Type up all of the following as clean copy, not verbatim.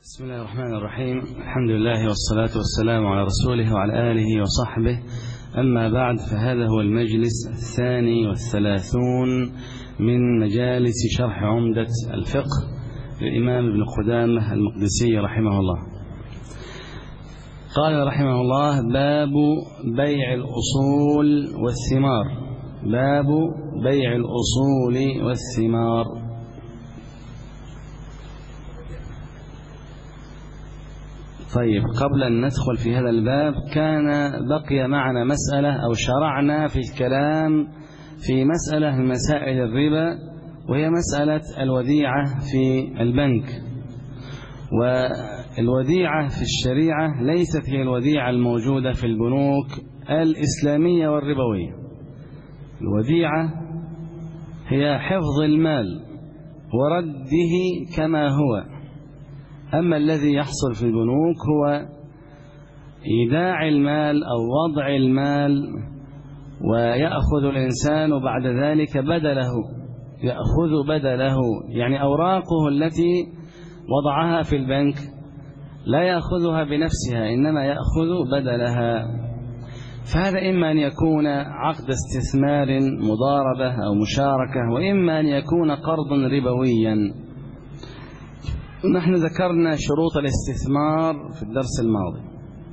بسم الله الرحمن الرحيم. الحمد لله والصلاة والسلام على رسوله وعلى آله وصحبه. أما بعد، فهذا هو المجلس 32 من مجالس شرح عمدة الفقه للإمام ابن قدامة المقدسي رحمه الله. قال رحمه الله: باب بيع الأصول والثمار. باب بيع الأصول والثمار. طيب، قبل أن ندخل في هذا الباب بقي معنا مسألة، أو شرعنا في الكلام في مسألة من مسائل الربا، وهي مسألة الوديعة في البنك. والوديعة في الشريعة ليست هي الوديعة الموجودة في البنوك الإسلامية والربوية. الوديعة هي حفظ المال ورده كما هو، أما الذي يحصل في البنوك هو إيداع المال أو وضع المال، ويأخذ الإنسان بعد ذلك بدله، يأخذ بدله، يعني أوراقه التي وضعها في البنك لا يأخذها بنفسها، إنما يأخذ بدلها. فهذا إما أن يكون عقد استثمار مضاربة أو مشاركة، وإما أن يكون قرضا ربويا. نحن ذكرنا شروط الاستثمار في الدرس الماضي: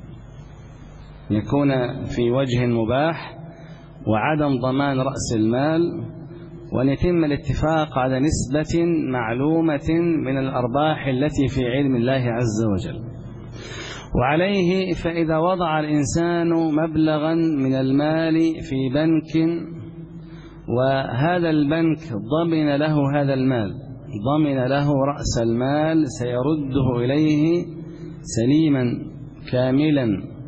يكون في وجه مباح، وعدم ضمان رأس المال، وأن يتم الاتفاق على نسبة معلومة من الأرباح التي في علم الله عز وجل. وعليه فإذا وضع الإنسان مبلغا من المال في بنك، وهذا البنك ضمن له هذا المال، ضمن له رأس المال، سيرده إليه سليما كاملا،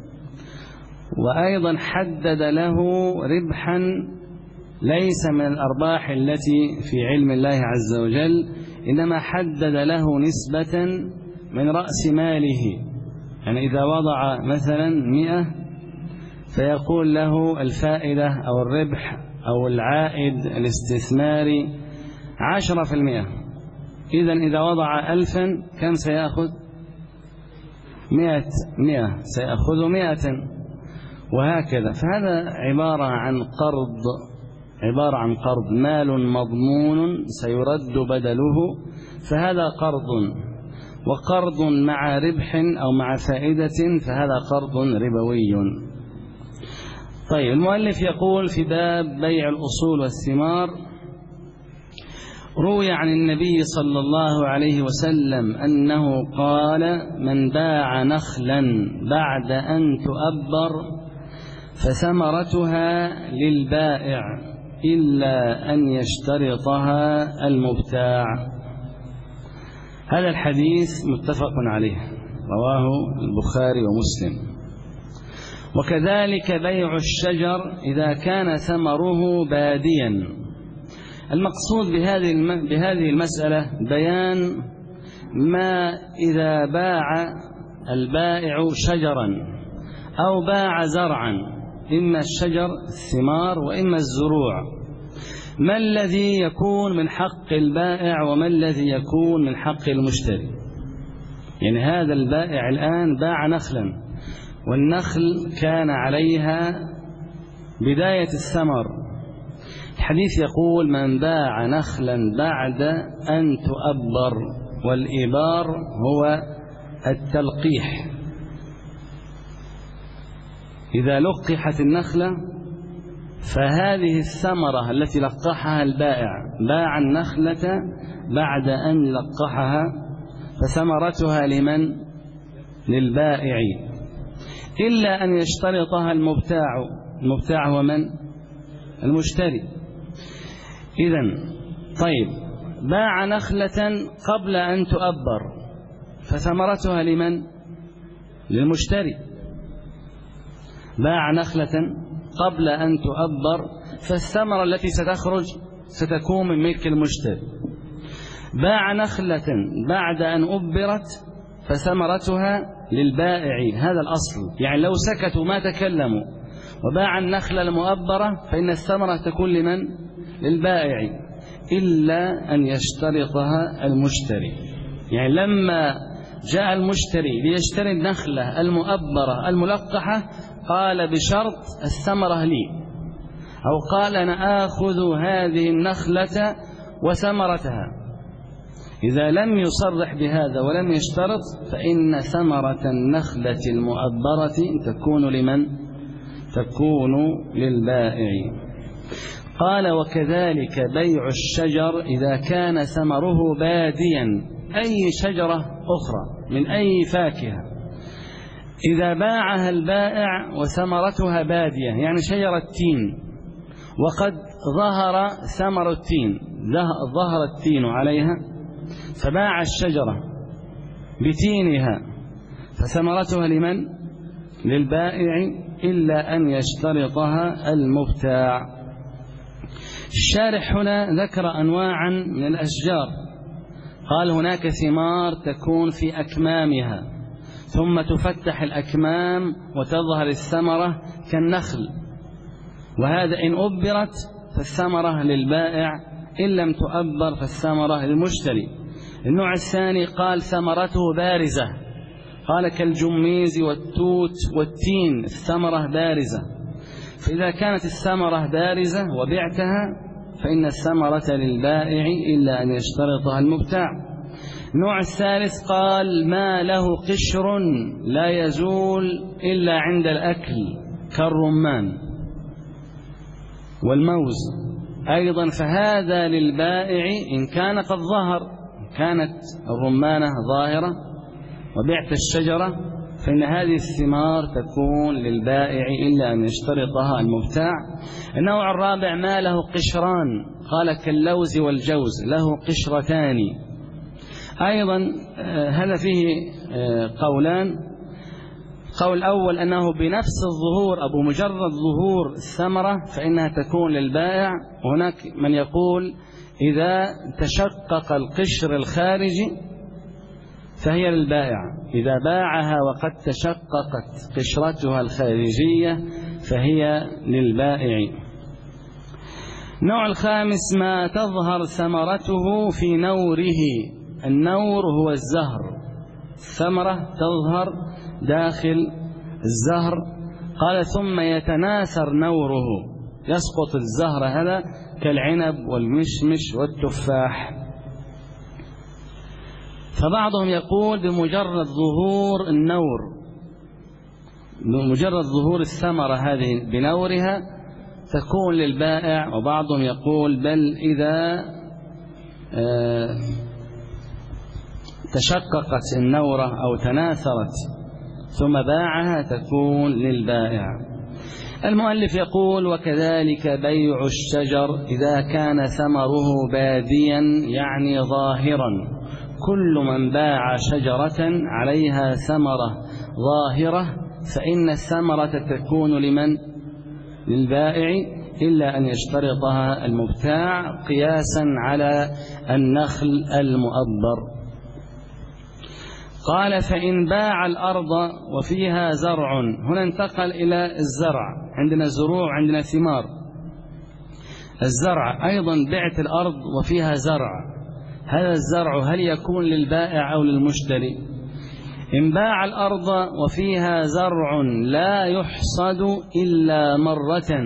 وأيضا حدد له ربحا ليس من الأرباح التي في علم الله عز وجل، إنما حدد له نسبة من رأس ماله. يعني إذا وضع مثلا 100، فيقول له الفائدة أو الربح أو العائد الاستثماري 10%. إذن إذا وضع 1000 كم سيأخذ؟ 100 سيأخذ 100، وهكذا. فهذا عبارة عن قرض مال مضمون سيرد بدله، فهذا قرض. وقرض مع ربح أو مع فائدة فهذا قرض ربوي. طيب، المؤلف يقول في باب بيع الأصول والثمار: روي عن النبي صلى الله عليه وسلم أنه قال: من باع نخلا بعد أن تؤبر فثمرتها للبائع إلا أن يشترطها المبتاع. هذا الحديث متفق عليه، رواه البخاري ومسلم. وكذلك بيع الشجر إذا كان ثمره باديا. المقصود بهذه المسألة بيان ما إذا باع البائع شجرا أو باع زرعا، إما الشجر الثمار وإما الزروع، ما الذي يكون من حق البائع وما الذي يكون من حق المشتري. يعني هذا البائع الآن باع نخلا، والنخل كان عليها بداية الثمر. الحديث يقول: من باع نخلا بعد أن تؤبر، والإبار هو التلقيح. إذا لقحت النخلة فهذه الثمرة التي لقحها البائع، باع النخلة بعد أن لقحها، فثمرتها لمن؟ للبائع، إلا أن يشترطها المبتاع. المبتاع هو من؟ المشتري. إذن طيب، باع نخلة قبل أن تؤبر، فثمرتها لمن؟ للمشتري. باع نخلة قبل أن تؤبر، فالثمرة التي ستخرج ستكون من ملك المشتري. باع نخلة بعد أن أبرت، فثمرتها للبائع. هذا الأصل، يعني لو سكتوا ما تكلموا وباع النخلة المؤبرة فإن الثمرة تكون لمن؟ للبائع، إلا أن يشترطها المشتري. يعني لما جاء المشتري ليشتري النخلة المؤبرة الملقحة، قال بشرط الثمرة لي، أو قال أنا آخذ هذه النخلة وثمرتها، إذا لم يصرح بهذا ولم يشترط فإن ثمرة النخلة المؤبرة تكون لمن؟ تكون للبائع. قال وكذلك بيع الشجر إذا كان ثمره باديا، أي شجرة أخرى من أي فاكهة إذا باعها البائع وثمرتها بادية، يعني شجرة تين وقد ظهر ثمر التين، ظهر التين عليها، فباع الشجرة بتينها فثمرتها لمن؟ للبائع، إلا أن يشترطها المبتاع. الشارح هنا ذكر أنواعا من الأشجار، قال هناك ثمار تكون في أكمامها ثم تفتح الأكمام وتظهر الثمرة كالنخل، وهذا إن أبرت فالثمرة للبائع، إن لم تؤبر فالثمرة للمشتري. النوع الثاني قال ثمرته بارزة، قال كالجميز والتوت والتين الثمرة بارزة، فإذا كانت الثمرة بارزة وبعتها فإن الثمرة للبائع إلا أن يشترطها المبتاع. النوع الثالث قال ما له قشر لا يزول إلا عند الأكل كالرمان والموز أيضا، فهذا للبائع إن كان قد ظهر، كانت الرمانة ظاهرة وبعت الشجرة فإن هذه الثمار تكون للبائع إلا أن يشترطها المبتاع. النوع الرابع ما له قشران، قال كاللوز والجوز له قشرتان، أيضا هذا فيه قولان. قول الأول أنه بنفس الظهور أو بمجرد ظهور الثمرة فإنها تكون للبائع، وهناك من يقول إذا تشقق القشر الخارجي فهي للبائع، إذا باعها وقد تشققت قشرتها الخارجية فهي للبائع. النوع الخامس ما تظهر ثمرته في نوره، النور هو الزهر، الثمرة تظهر داخل الزهر، قال ثم يتناثر نوره، يسقط الزهر هذا كالعنب والمشمش والتفاح. فبعضهم يقول بمجرد ظهور النور، بمجرد ظهور الثمرة هذه بنورها تكون للبائع، وبعضهم يقول بل إذا تشققت النورة أو تناثرت ثم باعها تكون للبائع. المؤلف يقول وكذلك بيع الشجر إذا كان ثمره باديا يعني ظاهرا، كل من باع شجرة عليها ثمرة ظاهرة فإن الثمرة تكون لمن؟ للبائع، إلا أن يشترطها المبتاع قياسا على النخل المؤبر. قال فإن باع الأرض وفيها زرع، هنا انتقل إلى الزرع، عندنا زروع عندنا ثمار، الزرع أيضا بعت الأرض وفيها زرع، هذا الزرع هل يكون للبائع أو للمشتري؟ إن باع الأرض وفيها زرع لا يحصد إلا مرة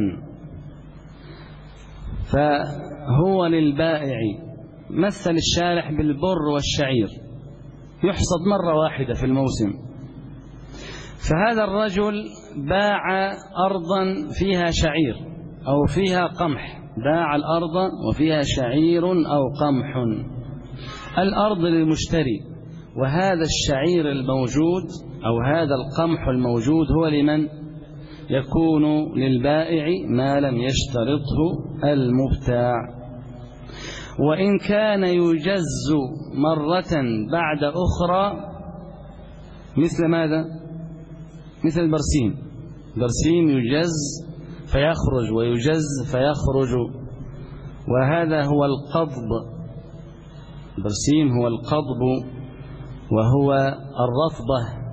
فهو للبائع. مثل الشارح بالبر والشعير، يحصد مرة واحدة في الموسم، فهذا الرجل باع أرضا فيها شعير أو فيها قمح، باع الأرض وفيها شعير أو قمح، الأرض للمشتري، وهذا الشعير الموجود أو هذا القمح الموجود هو لمن؟ يكون للبائع ما لم يشترطه المبتاع. وإن كان يجز مرة بعد أخرى مثل ماذا؟ مثل البرسيم، برسيم يجز فيخرج ويجز فيخرج، وهذا هو القضب، البرسيم هو القضب وهو الرطبة،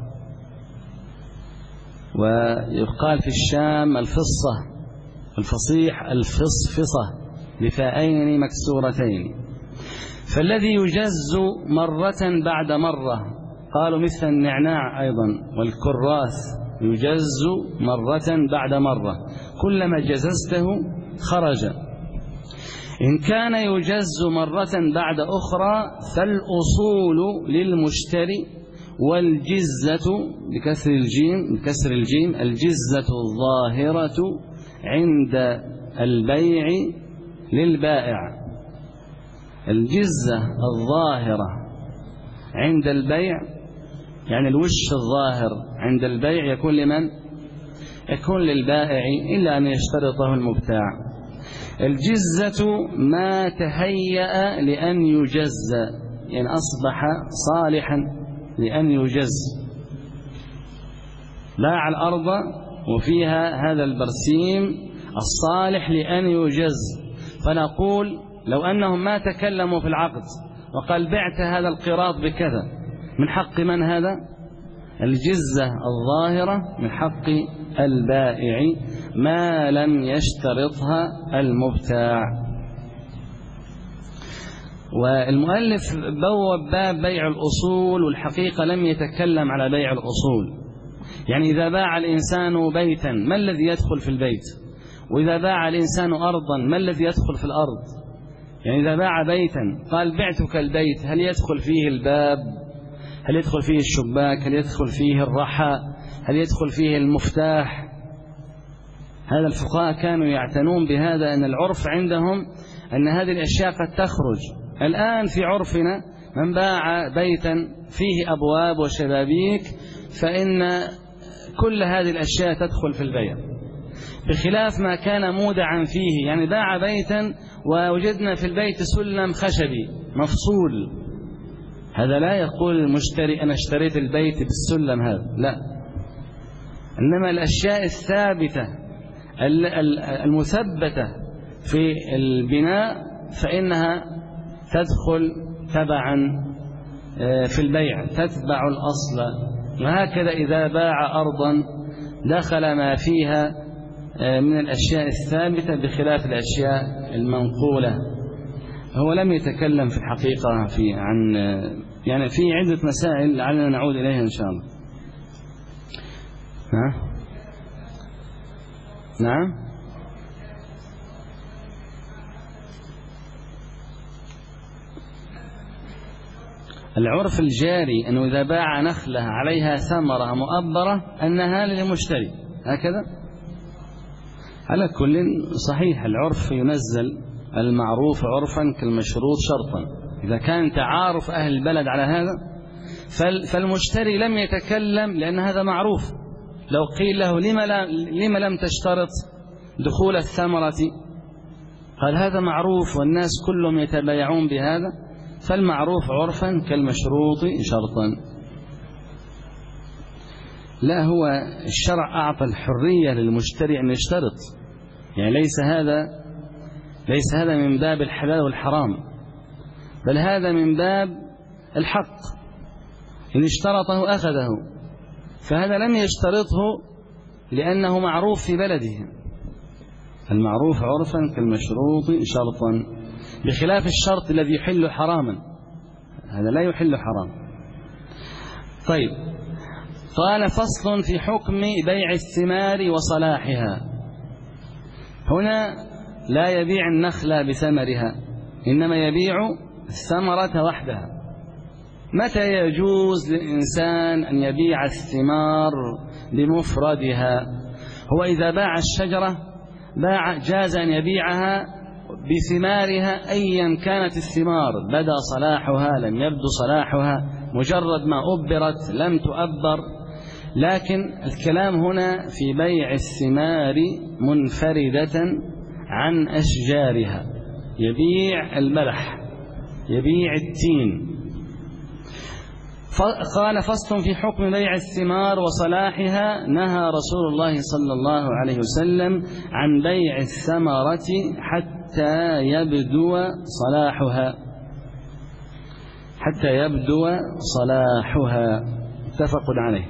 ويقال في الشام الفصة، الفصيح الفصفصة بفاءين مكسورتين. فالذي يجز مرة بعد مرة قالوا مثل النعناع أيضا والكراث يجز مرة بعد مرة، كلما جززته خرج. إن كان يجز مرة بعد أخرى فالأصول للمشتري، والجزة بكسر الجيم الجزة الظاهرة عند البيع للبائع. الجزة الظاهرة عند البيع يعني الوش الظاهر عند البيع يكون لمن؟ يكون للبائع إلا أن يشترطه المبتاع. الجزة ما تهيأ لأن يجز، يعني أصبح صالحا لأن يجز. باع الأرض وفيها هذا البرسيم الصالح لأن يجز، فنقول لو أنهم ما تكلموا في العقد وقال بعت هذا القراط بكذا، من حق من هذا؟ الجزة الظاهرة من حق البائع ما لم يشترطها المبتاع. والمؤلف بوب باب بيع الأصول، والحقيقة لم يتكلم على بيع الأصول. يعني إذا باع الإنسان بيتا ما الذي يدخل في البيت؟ وإذا باع الإنسان أرضا ما الذي يدخل في الأرض؟ يعني إذا باع بيتا قال بعتك البيت، هل يدخل فيه الباب؟ هل يدخل فيه الشباك؟ هل يدخل فيه الرحى؟ هل يدخل فيه المفتاح؟ هذا الفقهاء كانوا يعتنون بهذا، أن العرف عندهم أن هذه الأشياء قد تخرج. الآن في عرفنا من باع بيتا فيه أبواب وشبابيك فإن كل هذه الأشياء تدخل في البيع، بخلاف ما كان مودعا فيه. يعني باع بيتا ووجدنا في البيت سلم خشبي مفصول، هذا لا يقول المشتري أنا اشتريت البيت بالسلم هذا، لا. إنما الأشياء الثابتة المثبتة في البناء فإنها تدخل تبعا في البيع، تتبع الأصل. وهكذا إذا باع أرضا دخل ما فيها من الأشياء الثابتة بخلاف الأشياء المنقولة. هو لم يتكلم في الحقيقة يعني في عدة مسائل لعلنا نعود إليها إن شاء الله. نعم. العرف الجاري أنه إذا باع نخلة عليها ثمرة مؤبرة أنها للمشتري، هكذا. على كل صحيح العرف ينزل المعروف عرفا كالمشروط شرطا. إذا كان تعارف أهل البلد على هذا فالمشتري لم يتكلم لأن هذا معروف. لو قيل له لما لم تشترط دخول الثمرة، قال هذا معروف والناس كلهم يتبايعون بهذا، فالمعروف عرفا كالمشروط شرطا. لا، هو الشرع أعطى الحرية للمشتري أن يشترط، يعني ليس هذا من باب الحلال والحرام، بل هذا من باب الحق. إن اشترطه أخذه، فهذا لم يشترطه لأنه معروف في بلده. المعروف عرفا كالمشروط شرطا، بخلاف الشرط الذي يحل حراما، هذا لا يحل حرام. طيب، قال فصل في حكم بيع الثمار وصلاحها. هنا لا يبيع النخل بثمرها، إنما يبيع الثمرة وحدها. متى يجوز للإنسان أن يبيع الثمار بمفردها؟ هو إذا باع الشجرة جاز أن يبيعها بثمارها أيا كانت الثمار، بدا صلاحها لم يبدو صلاحها، مجرد ما أبرت لم تؤبر. لكن الكلام هنا في بيع الثمار منفردة عن أشجارها، يبيع البلح، يبيع التين. قال فصل في حكم بيع الثمار وصلاحها. نهى رسول الله صلى الله عليه وسلم عن بيع الثمرة حتى يبدو صلاحها، حتى يبدو صلاحها، متفق عليه.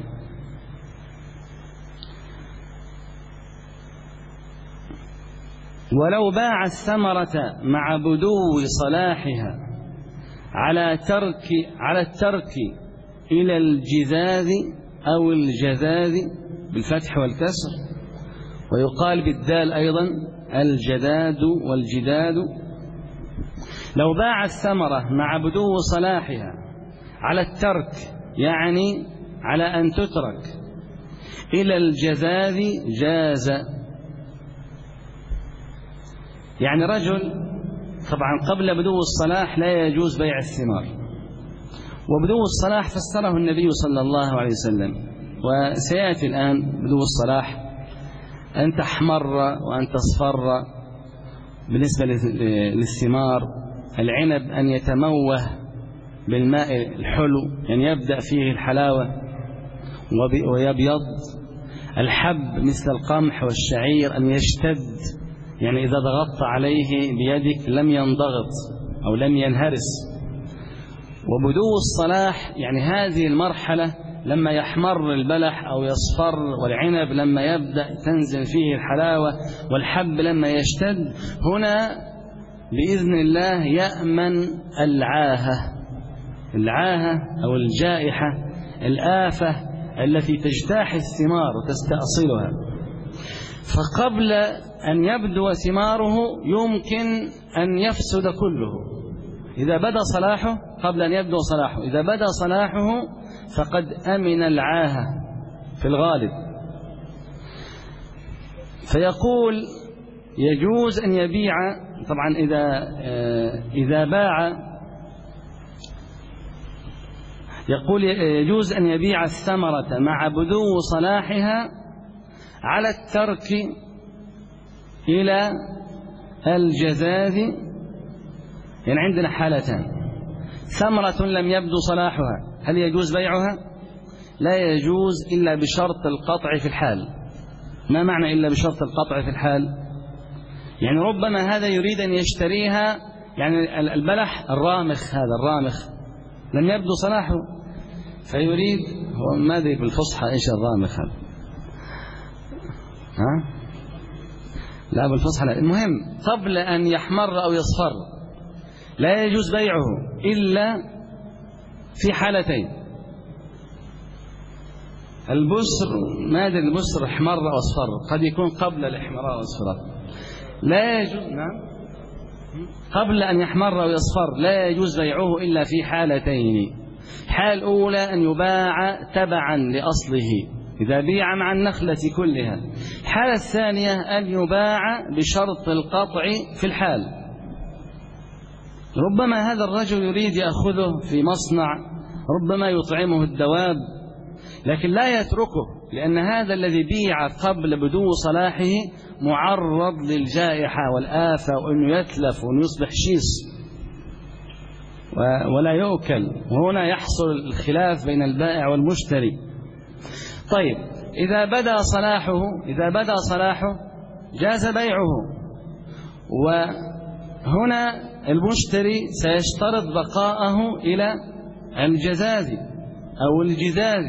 ولو باع الثمرة مع بدو صلاحها على الترك إلى الجذاذ أو الجذاذ بالفتح والكسر، ويقال بالدال أيضا الجذاذ والجداد. لو باع الثمرة مع بدو صلاحها على الترك، يعني على أن تترك، إلى الجذاذ جاز. يعني رجل طبعا قبل بدو الصلاح لا يجوز بيع الثمار، وبدو الصلاح فسره النبي صلى الله عليه وسلم، وسيأتي الآن بدو الصلاح أن تحمر وأن تصفر بالنسبة للثمار. العنب أن يتموه بالماء الحلو، يعني يبدأ فيه الحلاوة ويبيض. الحب مثل القمح والشعير أن يشتد، يعني إذا ضغطت عليه بيدك لم ينضغط أو لم ينهرس. وبدو الصلاح يعني هذه المرحلة لما يحمر البلح أو يصفر، والعنب لما يبدأ تنزل فيه الحلاوة، والحب لما يشتد، هنا بإذن الله يأمن العاهة أو الجائحة، الآفة التي تجتاح الثمار وتستأصلها. فقبل أن يبدو ثماره يمكن أن يفسد كله إذا بدأ صلاحه، قبل أن يبدو صلاحه. إذا بدأ صلاحه فقد أمن العاهة في الغالب. فيقول يجوز أن يبيع، طبعا إذا باع، يقول يجوز أن يبيع الثمرة مع بدو صلاحها على الترك إلى الجذاذ. يعني عندنا حالتان: ثمرة لم يبدو صلاحها، هل يجوز بيعها؟ لا يجوز إلا بشرط القطع في الحال. ما معنى إلا بشرط القطع في الحال؟ يعني ربما هذا يريد أن يشتريها، يعني البلح الرامخ، هذا الرامخ لم يبدو صلاحه، فيريد، هو ما أدري بالفصحى إيش الرامخ هذا، لا بالفصحى لا. المهم قبل أن يحمر أو يصفر لا يجوز بيعه إلا في حالتين: البسر، ما أدري البسر احمر أو أصفر، قد يكون قبل الإحمرار والأصفرار، لا يجوز، نعم، قبل أن يحمر أو يصفر لا يجوز بيعه إلا في حالتين: الحالة الأولى أن يباع تبعا لأصله، إذا بيع مع النخلة كلها. الحالة الثانية أن يباع بشرط القطع في الحال. ربما هذا الرجل يريد يأخذه في مصنع، ربما يطعمه الدواب، لكن لا يتركه، لأن هذا الذي بيع قبل بدو صلاحه معرض للجائحة والآفة، وأنه يتلف وأنه يصبح شيص ولا يؤكل، وهنا يحصل الخلاف بين البائع والمشتري. طيب، إذا بدأ صلاحه جاز بيعه، وهنا المشتري سيشترط بقاءه إلى الجذاذ أو الجذاذ،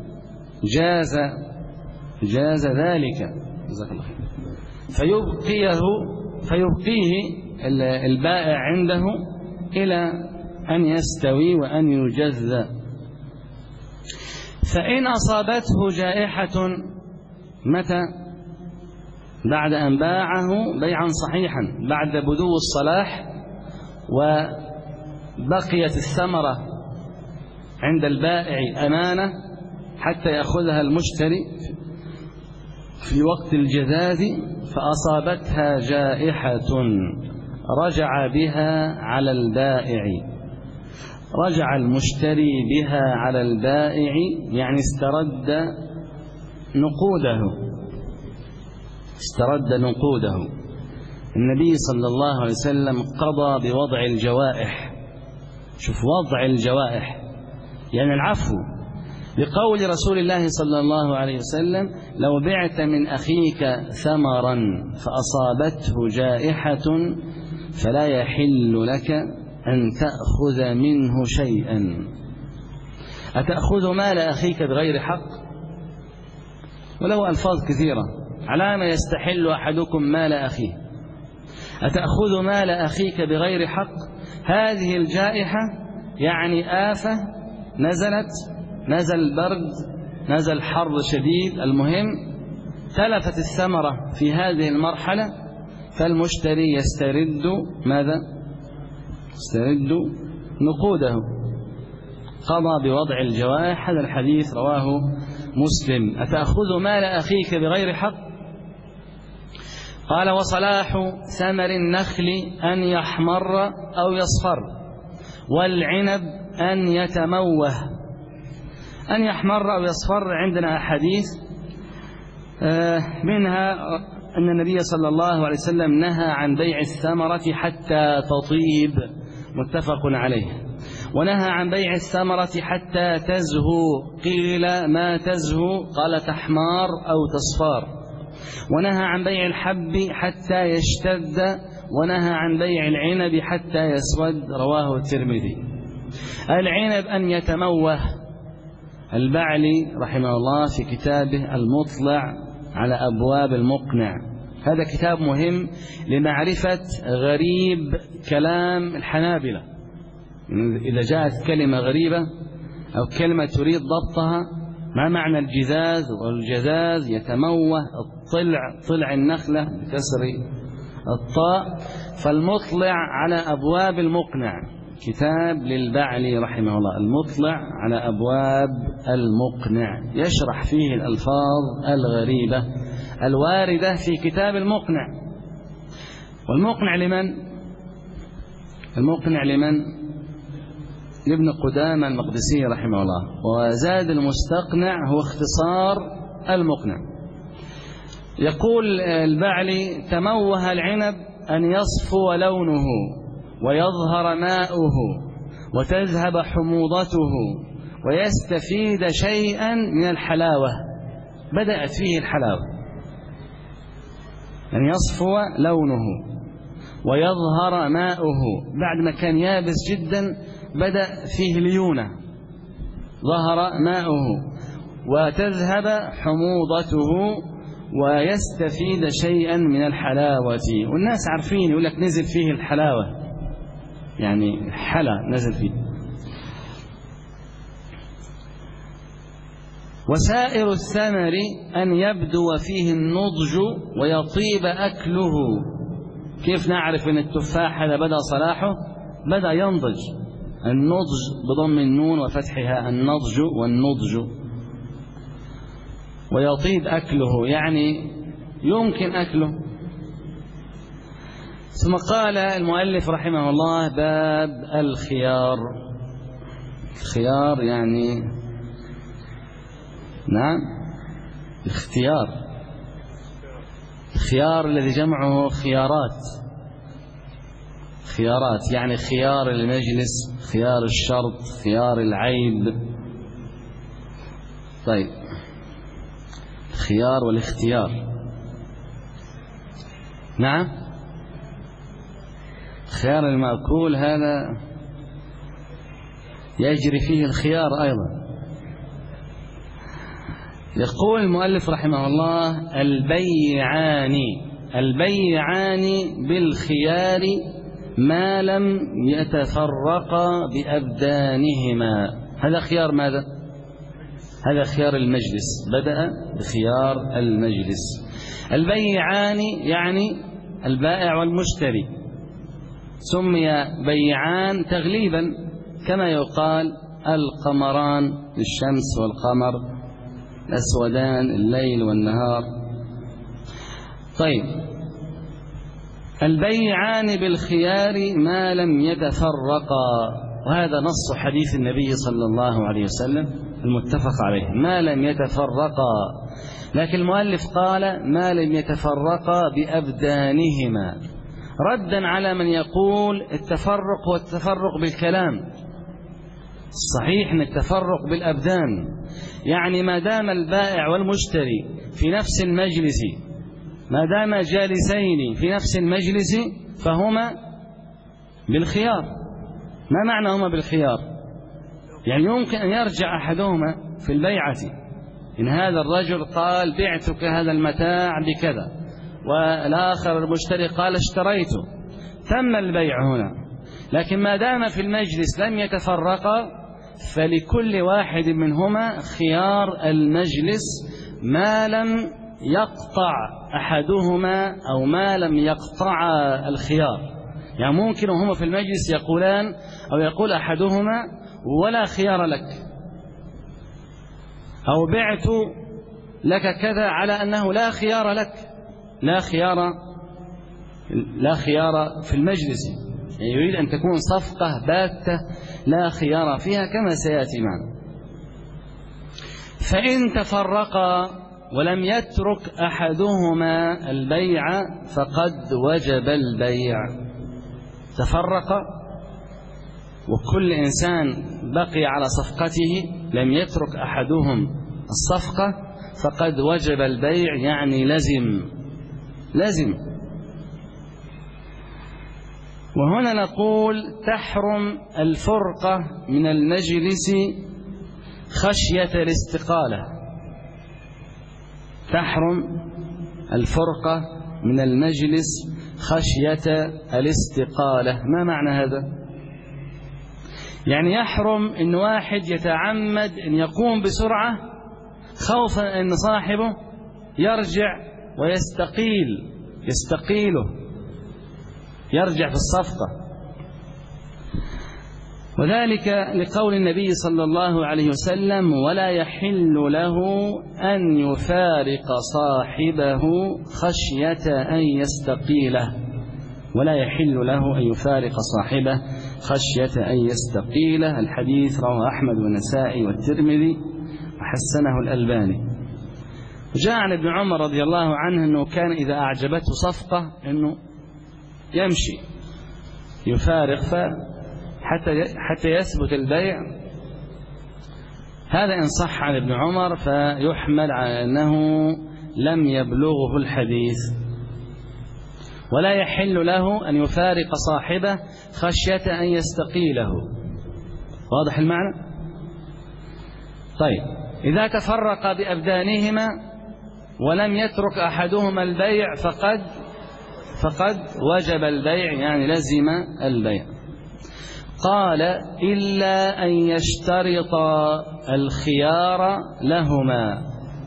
جاز ذلك، جزاك الله خير، فيبقيه البائع عنده إلى أن يستوي وأن يجذ. فإن أصابته جائحة متى؟ بعد أن باعه بيعا صحيحا بعد بدو الصلاح، وبقيت الثمرة عند البائع أمانة حتى يأخذها المشتري في وقت الجذاذ، فأصابتها جائحة رجع بها على البائع، رجع المشتري بها على البائع، يعني استرد نقوده. النبي صلى الله عليه وسلم قضى بوضع الجوائح. شوف، وضع الجوائح يعني العفو، بقول رسول الله صلى الله عليه وسلم: لو بعت من أخيك ثمرا فأصابته جائحة فلا يحل لك أن تأخذ منه شيئا. أتأخذ مال أخيك بغير حق؟ وله ألفاظ كثيرة: على ما يستحل أحدكم مال أخيه، أتأخذ مال أخيك بغير حق. هذه الجائحة يعني آفة نزلت نزل برد، نزل حر شديد، المهم تلفت الثمرة في هذه المرحلة، فالمشتري يسترد ماذا؟ يسترد نقوده، قضى بوضع الجوائح. هذا الحديث رواه مسلم. أتأخذ مال أخيك بغير حق؟ قال: وصلاح ثمر النخل أن يحمر أو يصفر، والعنب أن يتموه. أن يحمر أو يصفر عندنا أحاديث، منها أن النبي صلى الله عليه وسلم نهى عن بيع الثمرة حتى تطيب، متفق عليه، ونهى عن بيع الثمرة حتى تزهو، قيل ما تزهو؟ قال تحمار أو تصفار. ونهى عن بيع الحب حتى يشتد، ونهى عن بيع العنب حتى يسود، رواه الترمذي. العنب أن يتموه. البعلي رحمه الله في كتابه المطلع على أبواب المقنع، هذا كتاب مهم لمعرفة غريب كلام الحنابلة. إذا جاءت كلمة غريبة أو كلمة تريد ضبطها، ما معنى الجزاز والجزاز؟ يتموه، طلع النخلة بكسر الطاء. فالمطلع على أبواب المقنع، كتاب للبعلي رحمه الله، المطلع على أبواب المقنع، يشرح فيه الألفاظ الغريبة الواردة في كتاب المقنع. والمقنع لمن؟ المقنع لمن؟ لابن قدامة المقدسي رحمه الله. وزاد المستقنع هو اختصار المقنع. يقول البعلي: تموه العنب أن يصفو لونه ويظهر ماؤه وتذهب حموضته ويستفيد شيئا من الحلاوة. بدأت فيه الحلاوة، أن يصفو لونه ويظهر ماؤه، بعد ما كان يابس جدا بدأ فيه ليونة، ظهر ماؤه، وتذهب حموضته ويستفيد شيئا من الحلاوة. والناس عارفين، يقول لك نزل فيه الحلاوة، يعني حلا نزل فيه. وسائر الثمر أن يبدو فيه النضج ويطيب أكله. كيف نعرف أن التفاح هذا بدأ صلاحه؟ بدأ ينضج، النضج بضم النون وفتحها، النضج والنضج. ويطيب أكله يعني يمكن أكله. ثم قال المؤلف رحمه الله: باب الخيار. الخيار يعني نعم الاختيار، الخيار الذي جمعه خيارات، خيارات يعني خيار المجلس، خيار الشرط، خيار العيب. طيب، الخيار والاختيار، نعم خيار المأكول هذا يجري فيه الخيار أيضا. يقول المؤلف رحمه الله: البيعان بالخيار ما لم يتفرقا بأبدانهما. هذا خيار ماذا؟ هذا خيار المجلس، بدأ بخيار المجلس. البيعان يعني البائع والمشتري، سمي بيعان تغليبا، كما يقال القمران للشمس والقمر، الأسودان الليل والنهار. طيب، البيعان بالخيار ما لم يتفرقا، وهذا نص حديث النبي صلى الله عليه وسلم المتفق عليه، ما لم يتفرقا. لكن المؤلف قال ما لم يتفرقا بأبدانهما، ردا على من يقول التفرق والتفرق بالكلام. الصحيح أن التفرق بالأبدان، يعني ما دام البائع والمشتري في نفس المجلس، ما دام جالسين في نفس المجلس فهما بالخيار. ما معنى هما بالخيار؟ يعني يمكن أن يرجع أحدهما في البيعة، إن هذا الرجل قال بعتك هذا المتاع بكذا، والآخر المشتري قال اشتريته، تم البيع هنا. لكن ما دام في المجلس لم يتفرقا فلكل واحد منهما خيار المجلس ما لم يقطع أحدهما أو ما لم يقطع الخيار. يعني ممكن وهما في المجلس يقولان أو يقول أحدهما ولا خيار لك، أو بعت لك كذا على أنه لا خيار لك، لا خيار في المجلس، يعني يريد أن تكون صفقة باتة لا خيار فيها كما سيأتي معنا. فإن تفرقا ولم يترك أحدهما البيع فقد وجب البيع. تفرق وكل إنسان بقي على صفقته، لم يترك أحدهم الصفقة فقد وجب البيع، يعني لزم. وهنا نقول تحرم الفرقة من المجلس خشية الاستقالة. تحرم الفرقة من المجلس خشية الاستقالة. ما معنى هذا؟ يعني يحرم إن واحد يتعمد أن يقوم بسرعة خوفا أن صاحبه يرجع يستقيله، يرجع في الصفقة. وذلك لقول النبي صلى الله عليه وسلم: ولا يحل له أن يفارق صاحبه خشية أن يستقيله. ولا يحل له أن يفارق صاحبه خشية أن يستقيله. الحديث رواه أحمد والنسائي والترمذي وحسنه الألباني. جاء عن ابن عمر رضي الله عنه أنه كان إذا أعجبته صفقة أنه يمشي يفارق حتى يثبت البيع. هذا إن صح عن ابن عمر فيحمل على أنه لم يبلغه الحديث. ولا يحل له أن يفارق صاحبه خشية أن يستقيله. واضح المعنى؟ طيب، إذا تفرق بأبدانهما ولم يترك أحدهما البيع فقد وجب البيع، يعني لزم البيع. قال: إلا أن يشترط الخيار لهما.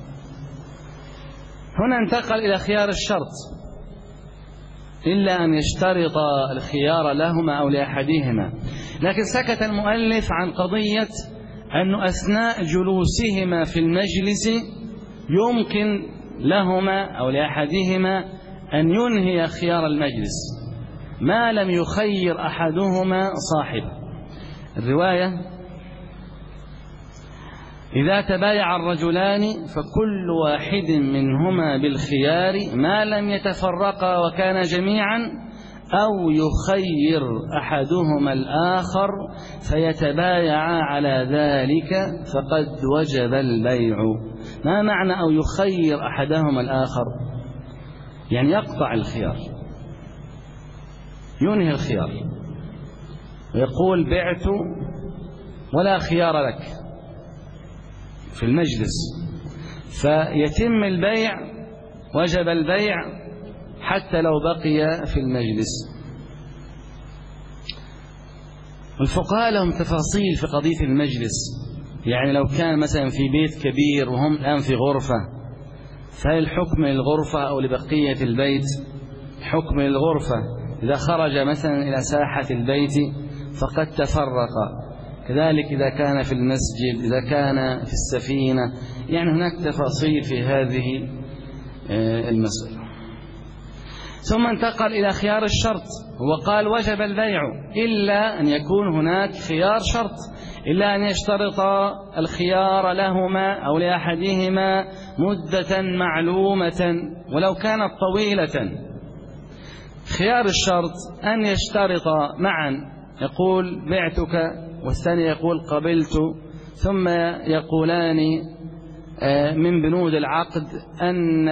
هنا انتقل إلى خيار الشرط. إلا أن يشترط الخيار لهما أو لأحدهما. لكن سكت المؤلف عن قضية أنه أثناء جلوسهما في المجلس يمكن لهما أو لأحدهما أن ينهي خيار المجلس ما لم يخير أحدهما صاحبه. الرواية: إذا تبايع الرجلان فكل واحد منهما بالخيار ما لم يتفرقا وكان جميعا، أو يخير أحدهما الآخر فيتبايعا على ذلك فقد وجب البيع. ما معنى أو يخير أحدهما الآخر؟ يعني يقطع الخيار، ينهي الخيار ويقول: بعت ولا خيار لك في المجلس، فيتم البيع، وجب البيع حتى لو بقي في المجلس. الفقهاء لهم تفاصيل في قضية المجلس. يعني لو كان مثلا في بيت كبير وهم الآن في غرفة، فهل الحكم للغرفة أو لبقية البيت؟ حكم للغرفة. إذا خرج مثلا إلى ساحة البيت فقد تفرق. كذلك إذا كان في المسجد، إذا كان في السفينة. يعني هناك تفاصيل في هذه المسألة. ثم انتقل إلى خيار الشرط، وقال: وجب البيع إلا أن يكون هناك خيار شرط، إلا أن يشترط الخيار لهما أو لأحدهما مدة معلومة ولو كانت طويلة. خيار الشرط أن يشترط معا، يقول: بعتك، والثاني يقول: قبلت، ثم يقولان من بنود العقد أن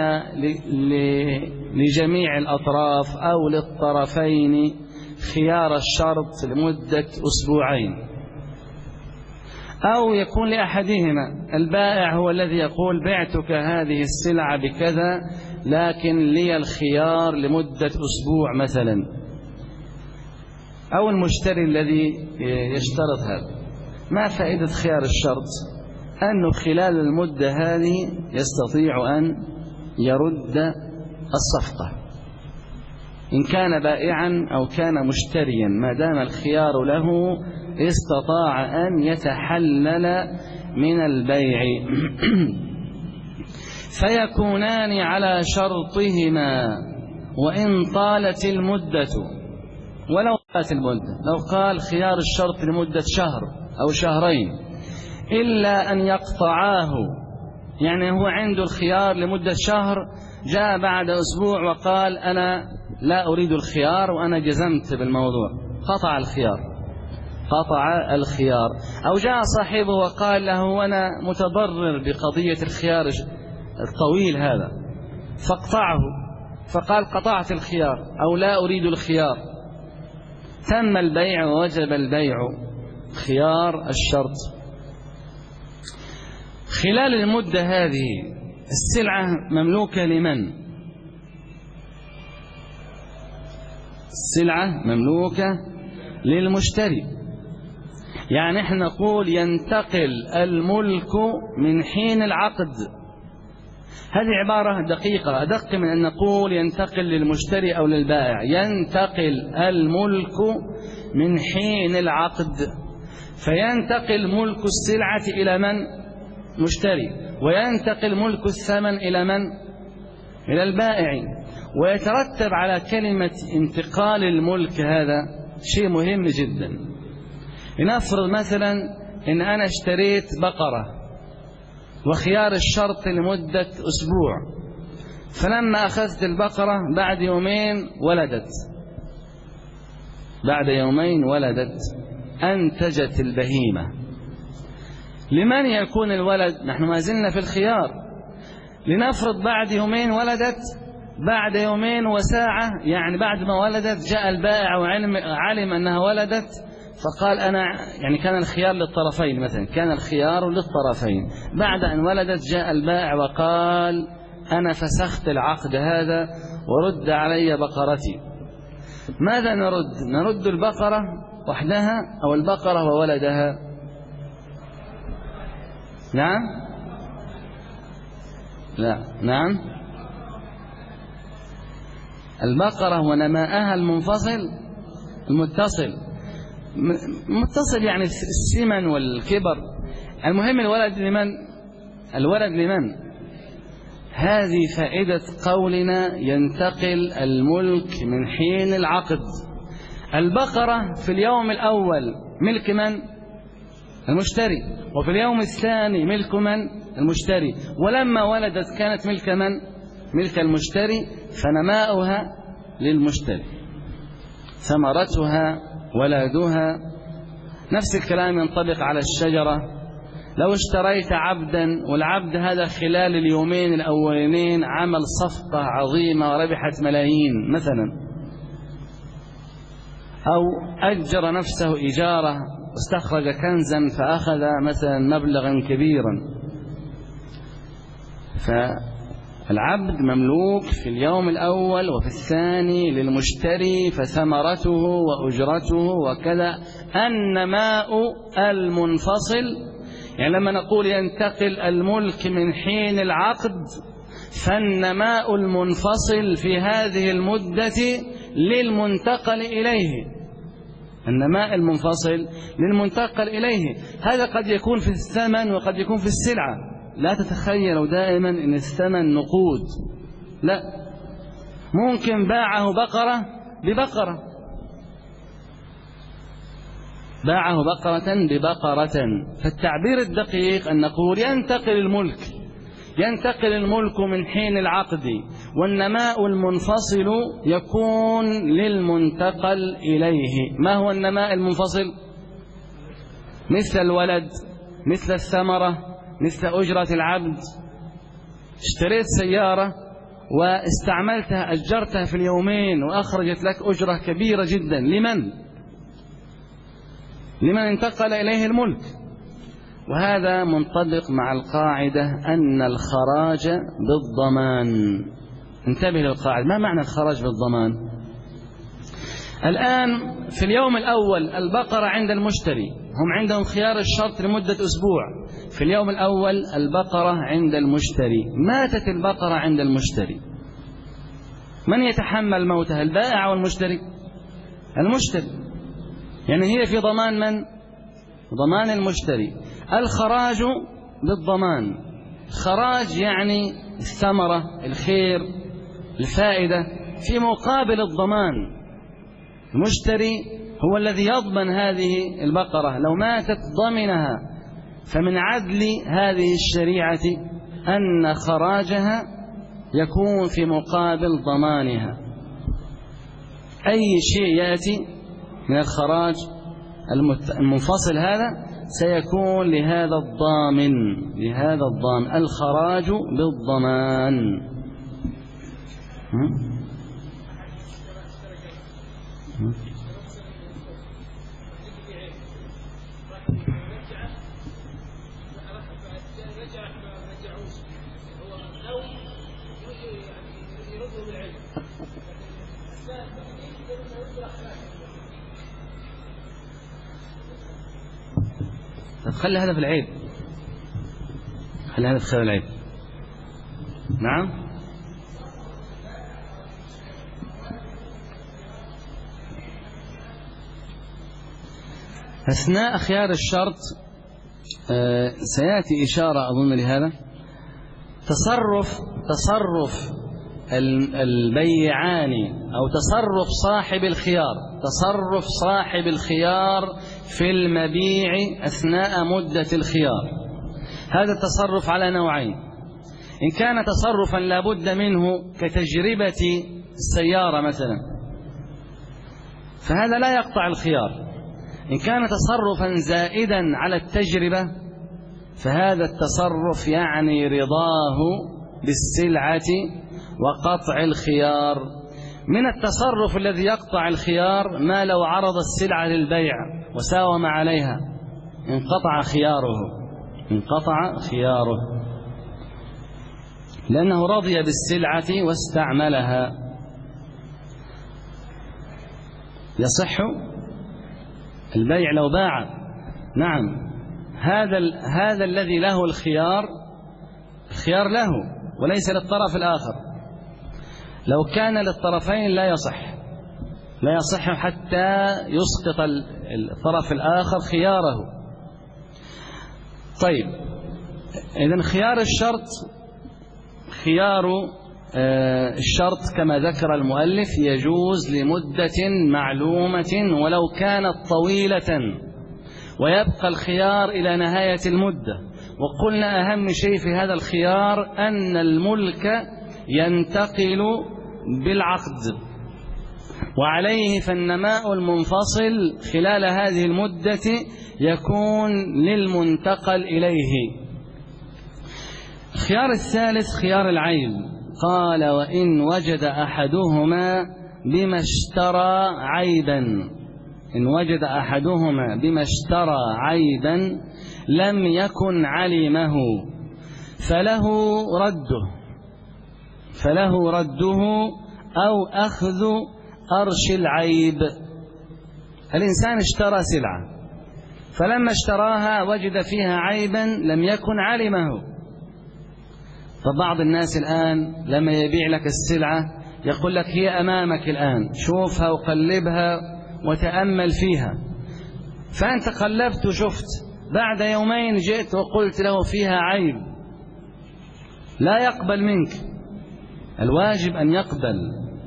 لجميع الأطراف أو للطرفين خيار الشرط لمدة أسبوعين. أو يكون لأحدهما، البائع هو الذي يقول: بعتك هذه السلعة بكذا لكن لي الخيار لمدة أسبوع مثلا، أو المشتري الذي يشترط هذا. ما فائدة خيار الشرط؟ أنه خلال المدة هذه يستطيع أن يرد الصفقة إن كان بائعا أو كان مشتريا، ما دام الخيار له استطاع أن يتحلل من البيع. فيكونان على شرطهما وإن طالت المدة. ولو طالت المدة، لو قال خيار الشرط لمدة شهر أو شهرين إلا أن يقطعاه، يعني هو عنده الخيار لمدة شهر، جاء بعد أسبوع وقال أنا لا أريد الخيار وأنا جزمت بالموضوع، قطع الخيار. أو جاء صاحبه وقال له أنا متضرر بقضية الخيار الطويل هذا فاقطعه، فقال قطعت الخيار أو لا أريد الخيار، تم البيع ووجب البيع. خيار الشرط خلال المدة هذه السلعة مملوكة لمن؟ السلعة مملوكة للمشتري. يعني احنا نقول ينتقل الملك من حين العقد، هذه عبارة دقيقة أدق من أن نقول ينتقل للمشتري أو للبائع. ينتقل الملك من حين العقد، فينتقل ملك السلعة إلى من؟ مشتري، وينتقل ملك الثمن إلى من؟ إلى البائع. ويترتب على كلمة انتقال الملك هذا شيء مهم جدا. لنفرض مثلا إن أنا اشتريت بقرة وخيار الشرط لمدة أسبوع، فلما أخذت البقرة بعد يومين ولدت، أنتجت البهيمة. لمن يكون الولد؟ نحن ما زلنا في الخيار. لنفرض بعد يومين ولدت، بعد يومين وساعة، يعني بعد ما ولدت جاء البائع وعلم أنها ولدت، فقال أنا، يعني كان الخيار للطرفين، مثلا كان الخيار للطرفين، بعد أن ولدت جاء البائع وقال أنا فسخت العقد هذا ورد علي بقرتي. ماذا نرد؟ نرد البقرة وحدها أو البقرة وولدها؟ نعم؟ لا، نعم، البقرة ونماءها المنفصل المتصل يعني السمن والكبر. المهم الولد لمن؟ هذه فائدة قولنا ينتقل الملك من حين العقد. البقرة في اليوم الأول ملك من؟ المشتري، وفي اليوم الثاني ملك من؟ المشتري، ولما ولدت كانت ملك من؟ ملك المشتري، فنماؤها للمشتري، ثمرتها ولادها. نفس الكلام ينطبق على الشجرة. لو اشتريت عبدا والعبد هذا خلال اليومين الأولين عمل صفقة عظيمة وربحت ملايين مثلا، أو أجر نفسه إجارة واستخرج كنزا فأخذ مثلا مبلغا كبيرا، فالعبد مملوك في اليوم الأول وفي الثاني للمشتري، فثمرته وأجرته وكذا. النماء المنفصل، يعني لما نقول ينتقل الملك من حين العقد، فالنماء المنفصل في هذه المدة للمنتقل إليه، النماء المنفصل للمنتقل إليه. هذا قد يكون في الثمن وقد يكون في السلعة. لا تتخيلوا دائما أن الثمن نقود، لا، ممكن باعه بقرة ببقرة، باعه بقرة ببقرة. فالتعبير الدقيق أن نقول ينتقل الملك من حين العقد، والنماء المنفصل يكون للمنتقل إليه. ما هو النماء المنفصل؟ مثل الولد، مثل الثمرة، مثل أجرة العبد. اشتريت سيارة واستعملتها، أجرتها في اليومين وأخرجت لك أجرة كبيرة جدا، لمن انتقل إليه الملك. وهذا منطبق مع القاعدة أن الخراج بالضمان. انتبه للقاعدة. ما معنى الخراج بالضمان؟ الآن في اليوم الأول البقرة عند المشتري، هم عندهم خيار الشرط لمدة أسبوع. في اليوم الأول البقرة عند المشتري، ماتت البقرة عند المشتري، من يتحمل موتها؟ البائع والمشتري؟ المشتري، يعني هي في ضمان من؟ ضمان المشتري. الخراج بالضمان، خراج يعني الثمرة، الخير، الفائدة في مقابل الضمان. المشتري هو الذي يضمن هذه البقرة، لو ماتت ضمنها. فمن عدل هذه الشريعة أن خراجها يكون في مقابل ضمانها. أي شيء يأتي من الخراج المنفصل هذا سيكون لهذا الضامن، الخراج بالضمان. خلي هذا في العيب، خلي هذا في خير العيب. نعم. أثناء خيار الشرط سيأتي إشارة أظن لهذا. تصرف البيعان أو تصرف صاحب الخيار في المبيع أثناء مدة الخيار، هذا التصرف على نوعين. إن كان تصرفا لا بد منه كتجربة السيارة مثلا، فهذا لا يقطع الخيار. إن كان تصرفا زائدا على التجربة، فهذا التصرف يعني رضاه بالسلعة وقطع الخيار. من التصرف الذي يقطع الخيار ما لو عرض السلعة للبيع وساوم عليها، انقطع خياره لأنه رضي بالسلعة واستعملها. يصح البيع لو باع، نعم. هذا الذي له الخيار له وليس للطرف الآخر. لو كان للطرفين لا يصح حتى يسقط الطرف الآخر خياره. طيب، إذن خيار الشرط كما ذكر المؤلف يجوز لمدة معلومة ولو كانت طويلة، ويبقى الخيار إلى نهاية المدة. وقلنا أهم شيء في هذا الخيار أن الملك ينتقل بالعقد، وعليه فالنماء المنفصل خلال هذه المدة يكون للمنتقل إليه. الخيار الثالث خيار العيب. قال: وإن وجد أحدهما بما اشترى عيبا لم يكن علمه فله رده أو أخذ أرش العيب. الإنسان اشترى سلعة، فلما اشتراها وجد فيها عيبا لم يكن علمه. فبعض الناس الآن لما يبيع لك السلعة يقول لك هي أمامك الآن، شوفها وقلبها وتأمل فيها. فأنت قلبت وشفت، بعد يومين جئت وقلت له فيها عيب، لا يقبل منك. الواجب أن يقبل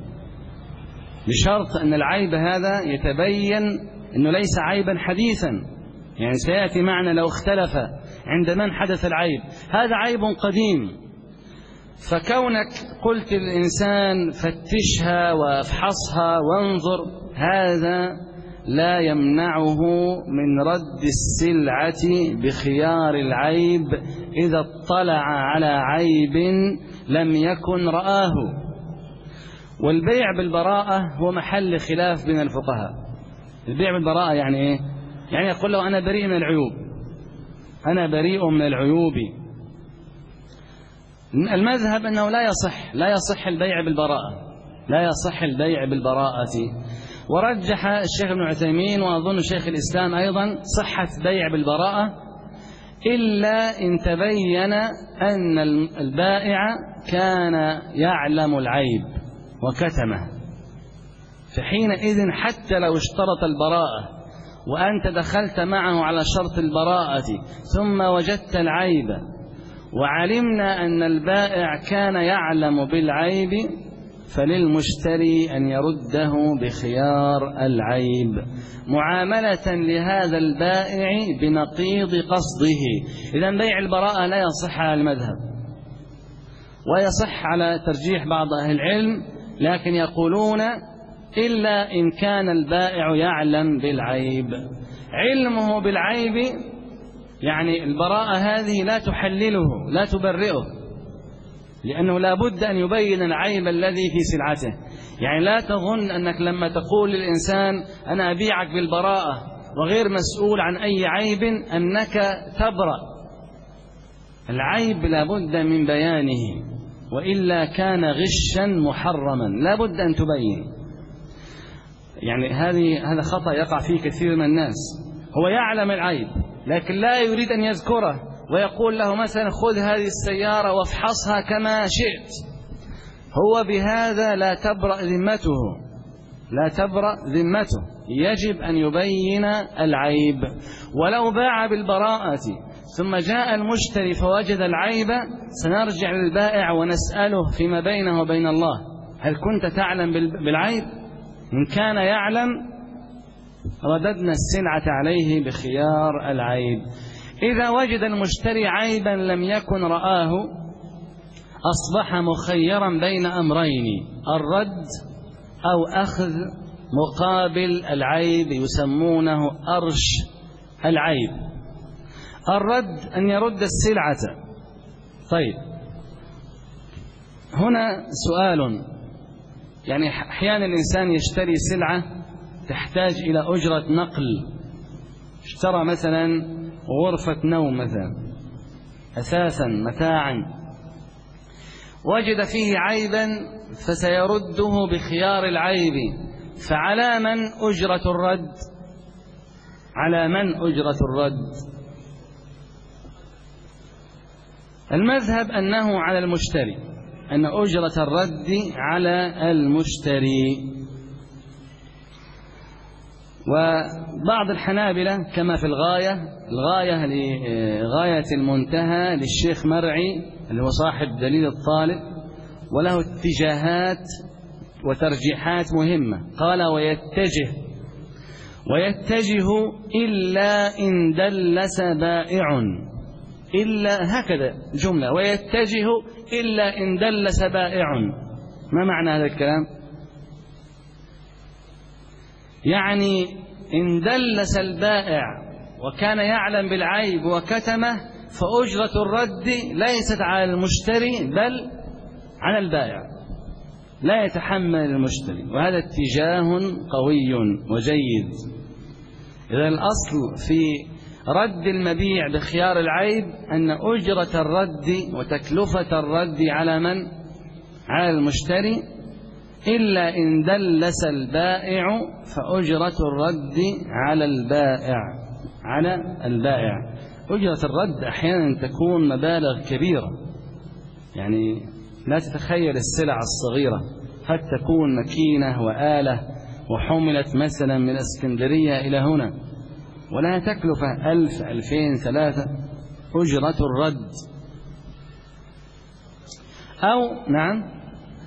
بشرط أن العيب هذا يتبين أنه ليس عيبا حديثا، يعني سيأتي معنا لو اختلف عند من حدث العيب، هذا عيب قديم. فكونك قلت للإنسان فتشها وافحصها وانظر، هذا لا يمنعه من رد السلعة بخيار العيب إذا اطلع على عيب لم يكن رآه. والبيع بالبراءة هو محل خلاف بين الفقهاء. البيع بالبراءة يعني إيه؟ يعني يقول له أنا بريء من العيوب. المذهب أنه لا يصح البيع بالبراءة، ورجح الشيخ ابن عثيمين وأظن شيخ الإسلام أيضا صحة بيع بالبراءة، إلا إن تبين أن البائع كان يعلم العيب وكتمه، فحينئذ حتى لو اشترط البراءة وأنت دخلت معه على شرط البراءة ثم وجدت العيب وعلمنا أن البائع كان يعلم بالعيب، فللمشتري أن يرده بخيار العيب معاملة لهذا البائع بنقيض قصده. إذن بيع البراءة لا يصح على المذهب، ويصح على ترجيح بعض أهل العلم، لكن يقولون إلا إن كان البائع يعلم بالعيب. علمه بالعيب يعني البراءة هذه لا تحلله لا تبرئه، لأنه لا بد أن يبين العيب الذي في سلعته. يعني لا تظن أنك لما تقول للإنسان أنا أبيعك بالبراءة وغير مسؤول عن أي عيب أنك تبرأ. العيب لا بد من بيانه، وإلا كان غشا محرما، لا بد أن تبين. يعني هذا خطأ يقع فيه كثير من الناس، هو يعلم العيب لكن لا يريد أن يذكره، ويقول له مثلا خذ هذه السيارة وافحصها كما شئت. هو بهذا لا تبرأ ذمته، لا تبرأ ذمته، يجب أن يبين العيب. ولو باع بالبراءة ثم جاء المشتري فوجد العيب، سنرجع للبائع ونسأله فيما بينه وبين الله هل كنت تعلم بالعيب؟ إن كان يعلم رددنا السلعة عليه بخيار العيب. إذا وجد المشتري عيبا لم يكن رآه أصبح مخيرا بين أمرين: الرد أو أخذ مقابل العيب، يسمونه أرش العيب. الرد أن يرد السلعة. طيب هنا سؤال، يعني أحيانا الإنسان يشتري سلعة تحتاج إلى أجرة نقل، اشترى مثلا غرفة نوم مثلا أساسا متاعا، وجد فيه عيبا فسيرده بخيار العيب، فعلى من أجرة الرد؟ على من أجرة الرد؟ المذهب أنه على المشتري، أن أجرة الرد على المشتري. وبعض الحنابلة كما في الغاية لغاية المنتهى للشيخ مرعي اللي هو صاحب دليل الطالب، وله اتجاهات وترجيحات مهمة. قال ويتجه إلا إن دلس بائع، إلا هكذا جملة، ويتجه إلا إن دلس بائع. ما معنى هذا الكلام؟ يعني إن دلس البائع وكان يعلم بالعيب وكتمه فأجرة الرد ليست على المشتري بل على البائع، لا يتحمل المشتري، وهذا اتجاه قوي وجيد. إذا الأصل في رد المبيع بخيار العيب أن أجرة الرد وتكلفة الرد على من؟ على المشتري، إلا إن دلس البائع فأجرة الرد على البائع. أجرة الرد أحيانا تكون مبالغ كبيرة، يعني لا تتخيل السلع الصغيرة، قد تكون مكينة وآلة وحملت مثلا من اسكندرية إلى هنا ولها تكلفة 1000 2000 3 أجرة الرد. أو نعم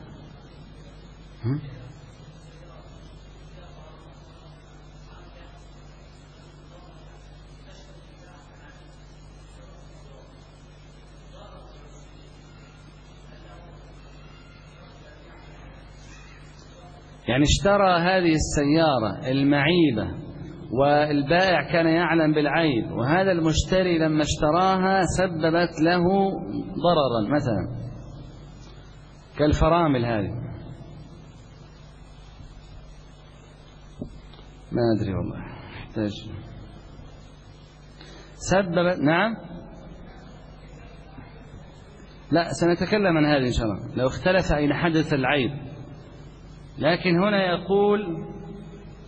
يعني اشترى هذه السيارة المعيبة والبائع كان يعلم بالعيب، وهذا المشتري لما اشتراها سببت له ضررا مثلا كالفرامل هذه، ما أدري والله يحتاج سببت. نعم لا سنتكلم عن هذه إن شاء الله لو اختلف أين حدث العيب. لكن هنا يقول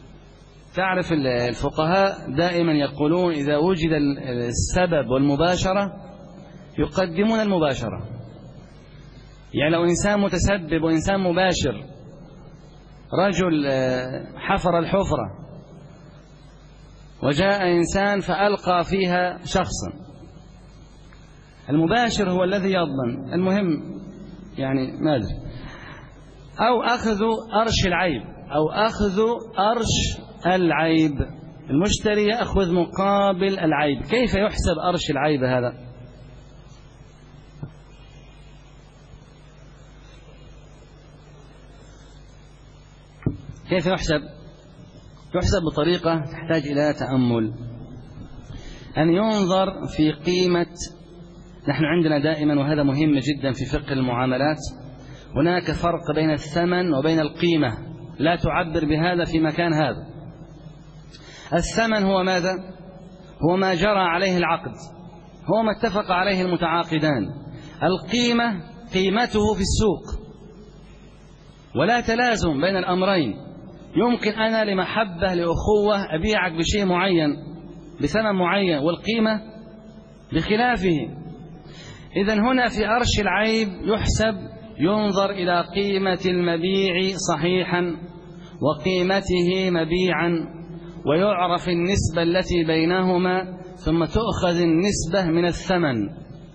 تعرف الفقهاء دائما يقولون إذا وجد السبب والمباشرة يقدمون المباشرة. يعني لو إنسان متسبب وإنسان مباشر، رجل حفر الحفرة وجاء إنسان فألقى فيها شخصا، المباشر هو الذي يضمن، المهم يعني ما أدري، أو أخذ أرش العيب، أو أخذ أرش العيب، المشتري يأخذ مقابل العيب. كيف يحسب أرش العيب هذا؟ كيف يحسب؟ يحسب بطريقة تحتاج إلى تأمل، أن ينظر في قيمة. نحن عندنا دائما، وهذا مهم جدا في فقه المعاملات، هناك فرق بين الثمن وبين القيمة، لا تعبر بهذا في مكان هذا. الثمن هو ماذا؟ هو ما جرى عليه العقد، هو ما اتفق عليه المتعاقدان. القيمة قيمته في السوق، ولا تلازم بين الأمرين. يمكن أنا لمحبة لأخوة أبيعك بشيء معين بثمن معين، والقيمة بخلافه. إذن هنا في أرش العيب يحسب، ينظر إلى قيمة المبيع صحيحا وقيمته مبيعا، ويعرف النسبة التي بينهما، ثم تؤخذ النسبة من الثمن،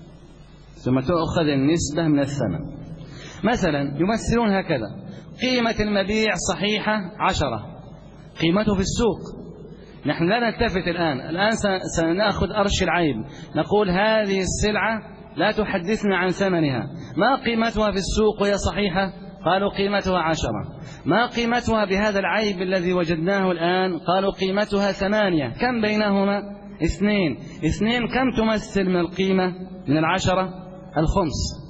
مثلا يمثلون هكذا: قيمة المبيع صحيحة 10، قيمته في السوق. نحن لا نلتفت الآن سنأخذ أرش العيب، نقول هذه السلعة لا تحدثنا عن ثمنها، ما قيمتها في السوق وهي صحيحة؟ قالوا قيمتها 10. ما قيمتها بهذا العيب الذي وجدناه الآن؟ قالوا قيمتها 8. كم بينهما؟ 2. 2 كم تمثل من القيمة من 10؟ الخمس.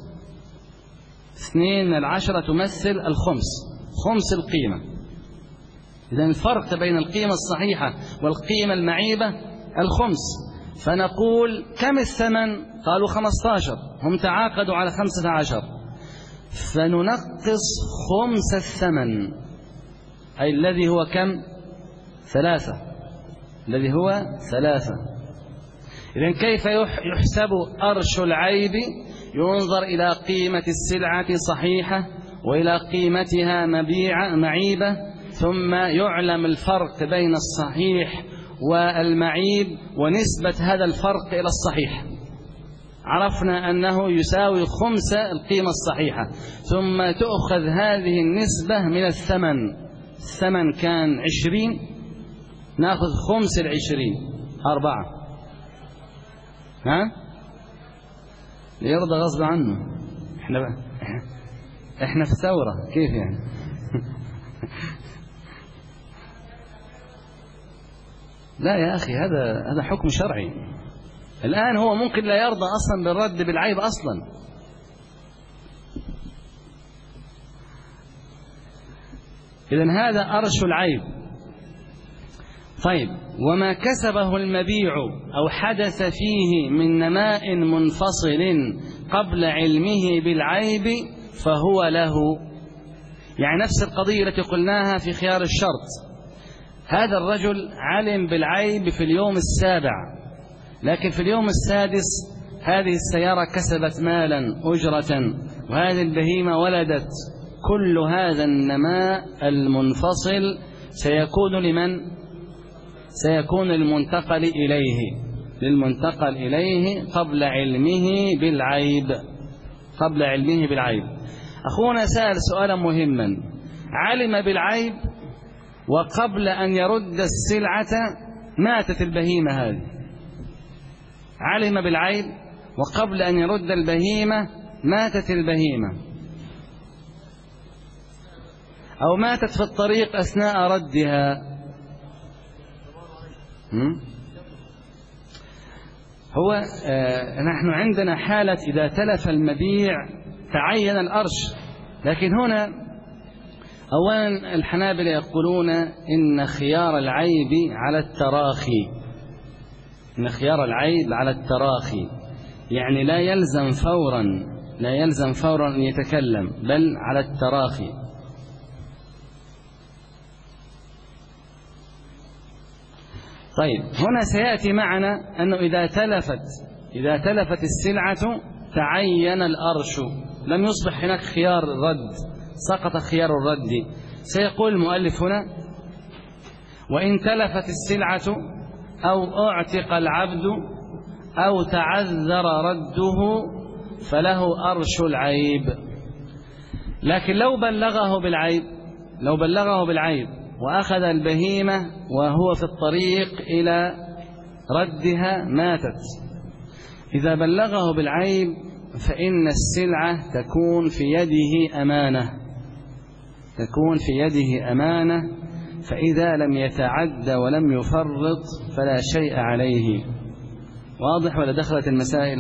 2 من 10 تمثل الخمس، خمس القيمة. إذن الفرق بين القيمة الصحيحة والقيمة المعيبة الخمس. فنقول كم الثمن؟ قالوا 15، هم تعاقدوا على 15، فننقص خمس الثمن، أي الذي هو كم؟ 3، الذي هو 3. إذن كيف يحسب أرش العيب؟ ينظر إلى قيمة السلعة صحيحة وإلى قيمتها معيبة، ثم يعلم الفرق بين الصحيح والمعيب ونسبة هذا الفرق إلى الصحيح. عرفنا أنه يساوي خمس القيمة الصحيحة، ثم تأخذ هذه النسبة من الثمن. الثمن كان 20، نأخذ خمس 20، 4. ها؟ ليرضى غصب عنه. احنا في ثورة، كيف يعني؟ لا يا أخي، هذا حكم شرعي. الآن هو ممكن لا يرضى أصلا بالرد بالعيب أصلا. إذن هذا أرش العيب. طيب، وما كسبه المبيع أو حدث فيه من نماء منفصل قبل علمه بالعيب فهو له. يعني نفس القضية التي قلناها في خيار الشرط. هذا الرجل علم بالعيب في اليوم 7، لكن في اليوم 6 هذه السيارة كسبت مالا أجرة، وهذه البهيمة ولدت. كل هذا النماء المنفصل سيكون لمن؟ سيكون للمنتقل إليه قبل علمه بالعيب. أخونا سأل سؤالا مهما: علم بالعيب وقبل أن يرد السلعة ماتت البهيمة هذه. علم بالعيب وقبل أن يرد البهيمة ماتت البهيمة، أو ماتت في الطريق أثناء ردها. هو نحن عندنا حالة إذا تلف المبيع تعين الأرش، لكن هنا أولا الحنابلة يقولون إن خيار العيب على التراخي، يعني لا يلزم فورا أن يتكلم، بل على التراخي. طيب هنا سيأتي معنا أنه إذا تلفت السلعة تعين الأرش، لم يصبح هناك خيار الرد، سقط خيار الرد. سيقول المؤلف هنا: وإن تلفت السلعة أو أعتق العبد أو تعذر رده فله أرش العيب. لكن لو بلغه بالعيب وأخذ البهيمة وهو في الطريق إلى ردها ماتت، إذا بلغه بالعيب فإن السلعة تكون في يده أمانة، فإذا لم يتعد ولم يفرط فلا شيء عليه. واضح ولا دخلت المسائل؟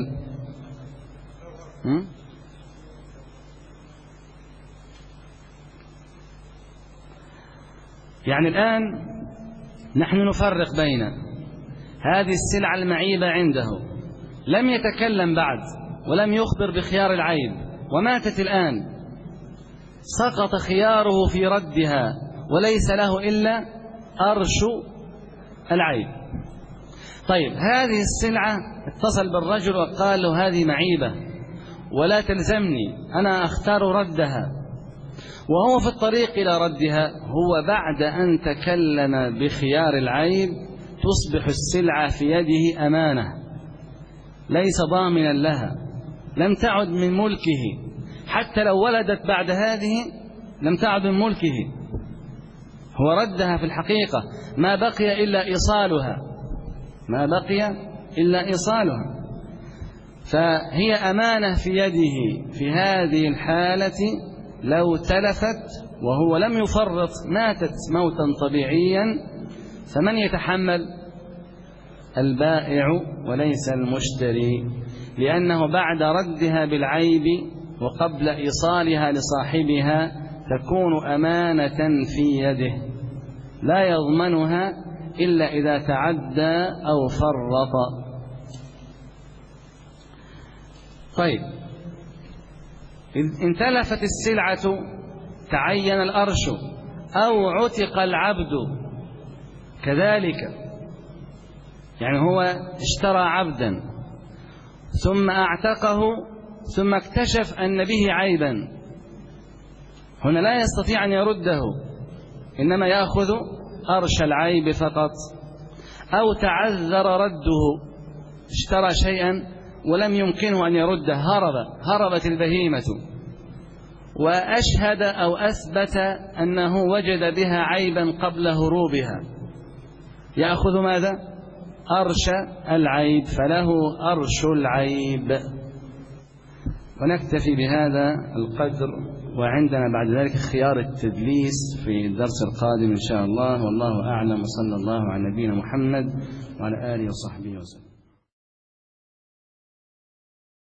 يعني الآن نحن نفرق بين هذه السلعة المعيبة عنده، لم يتكلم بعد ولم يخبر بخيار العيب وماتت الآن، سقط خياره في ردها وليس له إلا أرش العيب. طيب هذه السلعة اتصل بالرجل وقال له هذه معيبة ولا تلزمني، أنا أختار ردها، وهو في الطريق إلى ردها، هو بعد أن تكلم بخيار العيب تصبح السلعة في يده أمانة، ليس ضامنا لها، لم تعد من ملكه، حتى لو ولدت بعد هذه لم تعد من ملكه، هو ردها في الحقيقة، ما بقي إلا إيصالها، فهي أمانة في يده. في هذه الحالة لو تلفت وهو لم يفرط ماتت موتا طبيعيا، فمن يتحمل؟ البائع وليس المشتري، لأنه بعد ردها بالعيب وقبل إيصالها لصاحبها تكون أمانة في يده لا يضمنها إلا إذا تعدى أو فرط. طيب إن تلفت السلعة تعين الأرش أو عتق العبد كذلك، يعني هو اشترى عبدا ثم أعتقه ثم اكتشف أن به عيبا، هنا لا يستطيع أن يرده، إنما يأخذ أرش العيب فقط. أو تعذر رده، اشترى شيئا ولم يمكنه أن يرده، هربت البهيمة وأشهد أو أثبت أنه وجد بها عيبا قبل هروبها، يأخذ ماذا؟ أرش العيب، فله أرش العيب. ونكتفي بهذا القدر، وعندنا بعد ذلك خيار التدليس في الدرس القادم إن شاء الله، والله أعلم، وصلى الله على نبينا محمد وعلى آله وصحبه وسلم.